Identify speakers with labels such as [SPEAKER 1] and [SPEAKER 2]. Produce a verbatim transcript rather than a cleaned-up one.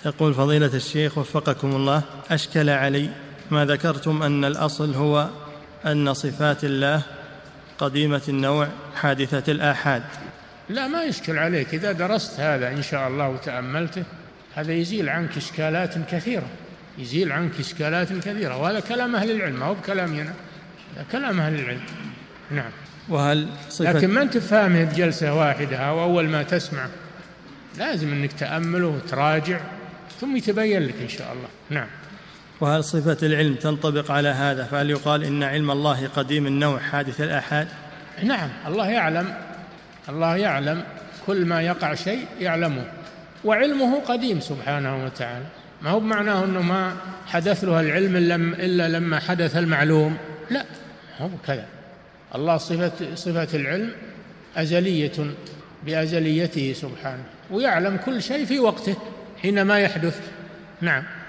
[SPEAKER 1] يقول فضيلة الشيخ وفقكم الله، أشكل علي ما ذكرتم أن الأصل هو أن صفات الله قديمة النوع حادثة الآحاد.
[SPEAKER 2] لا، ما يشكل عليك إذا درست هذا إن شاء الله وتأملته، هذا يزيل عنك إشكالات كثيرة، يزيل عنك إشكالات كثيرة، وهذا كلام أهل العلم، ما هو بكلامنا، هذا كلام أهل العلم. نعم.
[SPEAKER 1] وهل صفة
[SPEAKER 2] لكن ما أنت فاهمه بجلسة واحدة أو أول ما تسمع، لازم أنك تأمله وتراجع ثم يتبين لك إن شاء الله. نعم.
[SPEAKER 1] وهل صفة العلم تنطبق على هذا؟ فهل يقال إن علم الله قديم النوع حادث الآحاد؟
[SPEAKER 2] نعم، الله يعلم، الله يعلم كل ما يقع شيء يعلمه، وعلمه قديم سبحانه وتعالى، ما هو بمعناه أنه ما حدث له العلم إلا لما حدث المعلوم، لا، هو كذا. الله صفة, صفة العلم أزلية بأزليته سبحانه، ويعلم كل شيء في وقته حينما يحدث. نعم.